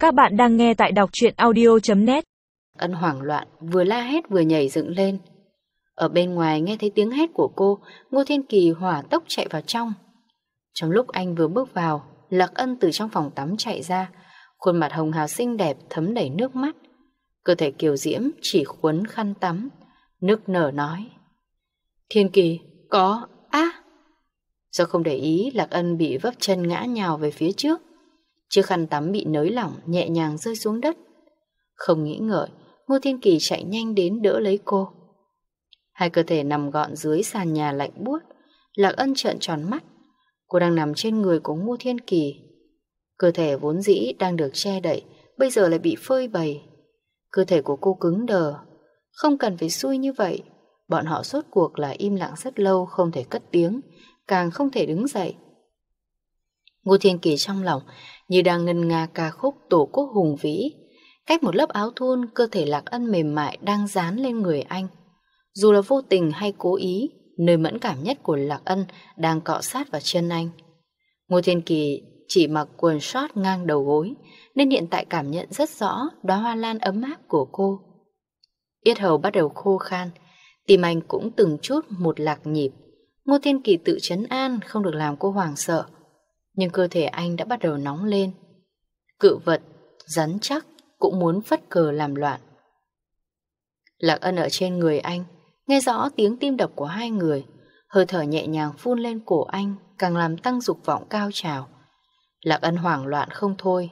Các bạn đang nghe tại đọc truyện audio.net. Ân hoảng loạn, vừa la hét vừa nhảy dựng lên. Ở bên ngoài nghe thấy tiếng hét của cô, Ngô Thiên Kỳ hỏa tốc chạy vào trong. Trong lúc anh vừa bước vào, Lạc Ân từ trong phòng tắm chạy ra, khuôn mặt hồng hào xinh đẹp thấm đầy nước mắt. Cơ thể kiều diễm chỉ khuấn khăn tắm, nức nở nói: Thiên Kỳ, có... Do không để ý, Lạc Ân bị vấp chân ngã nhào về phía trước. Chiếc khăn tắm bị nới lỏng, nhẹ nhàng rơi xuống đất. Không nghĩ ngợi, Ngô Thiên Kỳ chạy nhanh đến đỡ lấy cô. Hai cơ thể nằm gọn dưới sàn nhà lạnh buốt. Lạc Ân trợn tròn mắt. Cô đang nằm trên người của Ngô Thiên Kỳ. Cơ thể vốn dĩ đang được che đậy, bây giờ lại bị phơi bày. Cơ thể của cô cứng đờ. Không cần phải xui như vậy. Bọn họ rốt cuộc là im lặng rất lâu, không thể cất tiếng, càng không thể đứng dậy. Ngô Thiên Kỳ trong lòng như đang ngân nga ca khúc Tổ quốc hùng vĩ. Cách một lớp áo thun, cơ thể Lạc Ân mềm mại đang dán lên người anh. Dù là vô tình hay cố ý, nơi mẫn cảm nhất của Lạc Ân đang cọ sát vào chân anh. Ngô Thiên Kỳ chỉ mặc quần short ngang đầu gối, nên hiện tại cảm nhận rất rõ đóa hoa lan ấm áp của cô. Yết hầu bắt đầu khô khan, tim anh cũng từng chút một lạc nhịp. Ngô Thiên Kỳ tự trấn an không được làm cô hoảng sợ, nhưng cơ thể anh đã bắt đầu nóng lên. Cự vật, rắn chắc cũng muốn phất cờ làm loạn. Lạc Ân ở trên người anh, nghe rõ tiếng tim đập của hai người. Hơi thở nhẹ nhàng phun lên cổ anh, càng làm tăng dục vọng cao trào. Lạc Ân hoảng loạn không thôi.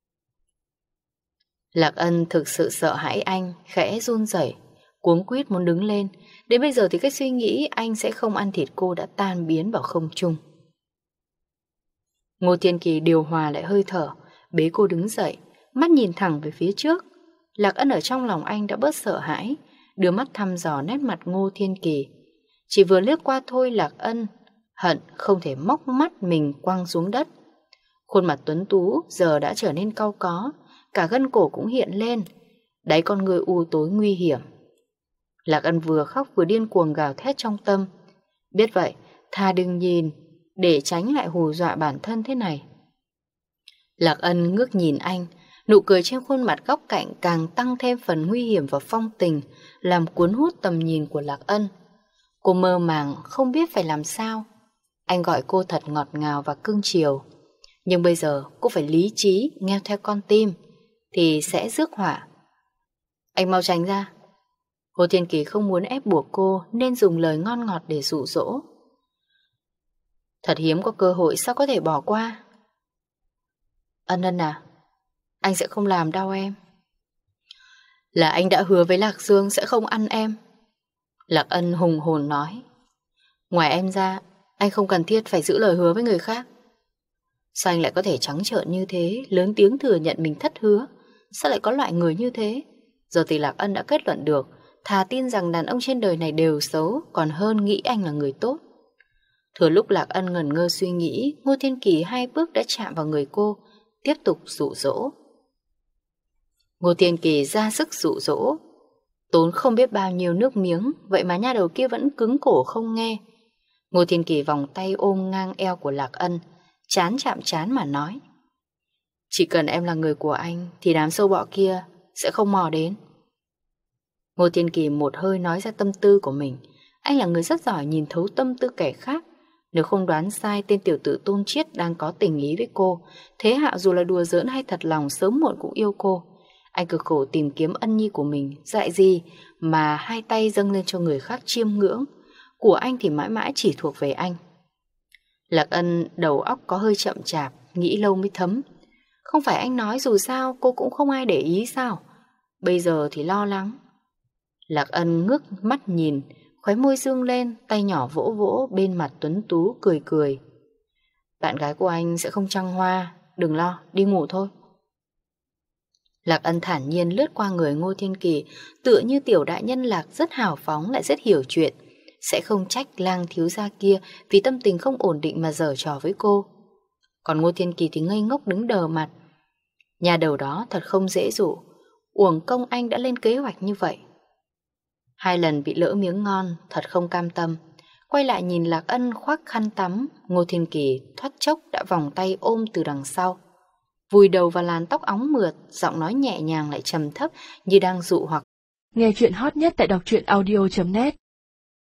Lạc Ân thực sự sợ hãi anh, khẽ run rẩy, cuống quýt muốn đứng lên. Đến bây giờ thì cái suy nghĩ anh sẽ không ăn thịt cô đã tan biến vào không trung. Ngô Thiên Kỳ điều hòa lại hơi thở, bế cô đứng dậy, mắt nhìn thẳng về phía trước. Lạc Ân ở trong lòng anh đã bớt sợ hãi, đưa mắt thăm dò nét mặt Ngô Thiên Kỳ. Chỉ vừa liếc qua thôi, Lạc Ân hận không thể móc mắt mình quăng xuống đất. Khuôn mặt tuấn tú giờ đã trở nên cau có, cả gân cổ cũng hiện lên, đáy con người u tối nguy hiểm. Lạc Ân vừa khóc vừa điên cuồng gào thét trong tâm. Biết vậy, thà đừng nhìn, để tránh lại hù dọa bản thân thế này. Lạc Ân ngước nhìn anh, nụ cười trên khuôn mặt góc cạnh càng tăng thêm phần nguy hiểm và phong tình, làm cuốn hút tầm nhìn của Lạc Ân. Cô mơ màng không biết phải làm sao. Anh gọi cô thật ngọt ngào và cưng chiều, nhưng bây giờ cô phải lý trí nghe theo con tim, thì sẽ rước họa. Anh mau tránh ra. Ngô Thiên Kỳ không muốn ép buộc cô, nên dùng lời ngon ngọt để dụ dỗ. Thật hiếm có cơ hội, sao có thể bỏ qua? Ân Ân à, anh sẽ không làm đau em. Là anh đã hứa với Lạc Dương sẽ không ăn em. Lạc Ân hùng hồn nói. Ngoài em ra, anh không cần thiết phải giữ lời hứa với người khác. Sao anh lại có thể trắng trợn như thế, lớn tiếng thừa nhận mình thất hứa? Sao lại có loại người như thế? Giờ thì Lạc Ân đã kết luận được, thà tin rằng đàn ông trên đời này đều xấu, còn hơn nghĩ anh là người tốt. Thừa lúc Lạc Ân ngẩn ngơ suy nghĩ, Ngô Thiên Kỳ hai bước đã chạm vào người cô, tiếp tục dụ dỗ. Ngô Thiên Kỳ ra sức dụ dỗ, tốn không biết bao nhiêu nước miếng, vậy mà nha đầu kia vẫn cứng cổ không nghe. Ngô Thiên Kỳ vòng tay ôm ngang eo của Lạc Ân, chán chạm chán mà nói. Chỉ cần em là người của anh thì đám sâu bọ kia sẽ không mò đến. Ngô Thiên Kỳ một hơi nói ra tâm tư của mình. Anh là người rất giỏi nhìn thấu tâm tư kẻ khác. Nếu không đoán sai, tên tiểu tử Tôn Chiết đang có tình ý với cô. Thế Hạo dù là đùa giỡn hay thật lòng sớm muộn cũng yêu cô. Anh cực khổ tìm kiếm ân nhi của mình, dại gì mà hai tay dâng lên cho người khác chiêm ngưỡng. Của anh thì mãi mãi chỉ thuộc về anh. Lạc Ân đầu óc có hơi chậm chạp, nghĩ lâu mới thấm. Không phải anh nói dù sao cô cũng không ai để ý sao? Bây giờ thì lo lắng. Lạc Ân ngước mắt nhìn, khóe môi dương lên, tay nhỏ vỗ vỗ bên mặt tuấn tú cười cười. Bạn gái của anh sẽ không trăng hoa, đừng lo, đi ngủ thôi. Lạc Ân thản nhiên lướt qua người Ngô Thiên Kỳ, tựa như tiểu đại nhân Lạc rất hào phóng lại rất hiểu chuyện, sẽ không trách Lang thiếu gia kia vì tâm tình không ổn định mà giở trò với cô. Còn Ngô Thiên Kỳ thì ngây ngốc đứng đờ mặt. Nhà đầu đó thật không dễ dụ, uổng công anh đã lên kế hoạch như vậy. 2 lần bị lỡ miếng ngon, thật không cam tâm. Quay lại nhìn Lạc Ân khoác khăn tắm, Ngô Thiên Kỳ thoát chốc đã vòng tay ôm từ đằng sau. vùi đầu vào làn tóc óng mượt, giọng nói nhẹ nhàng lại trầm thấp như đang dụ hoặc. Nghe chuyện hot nhất tại đọc truyện audio.net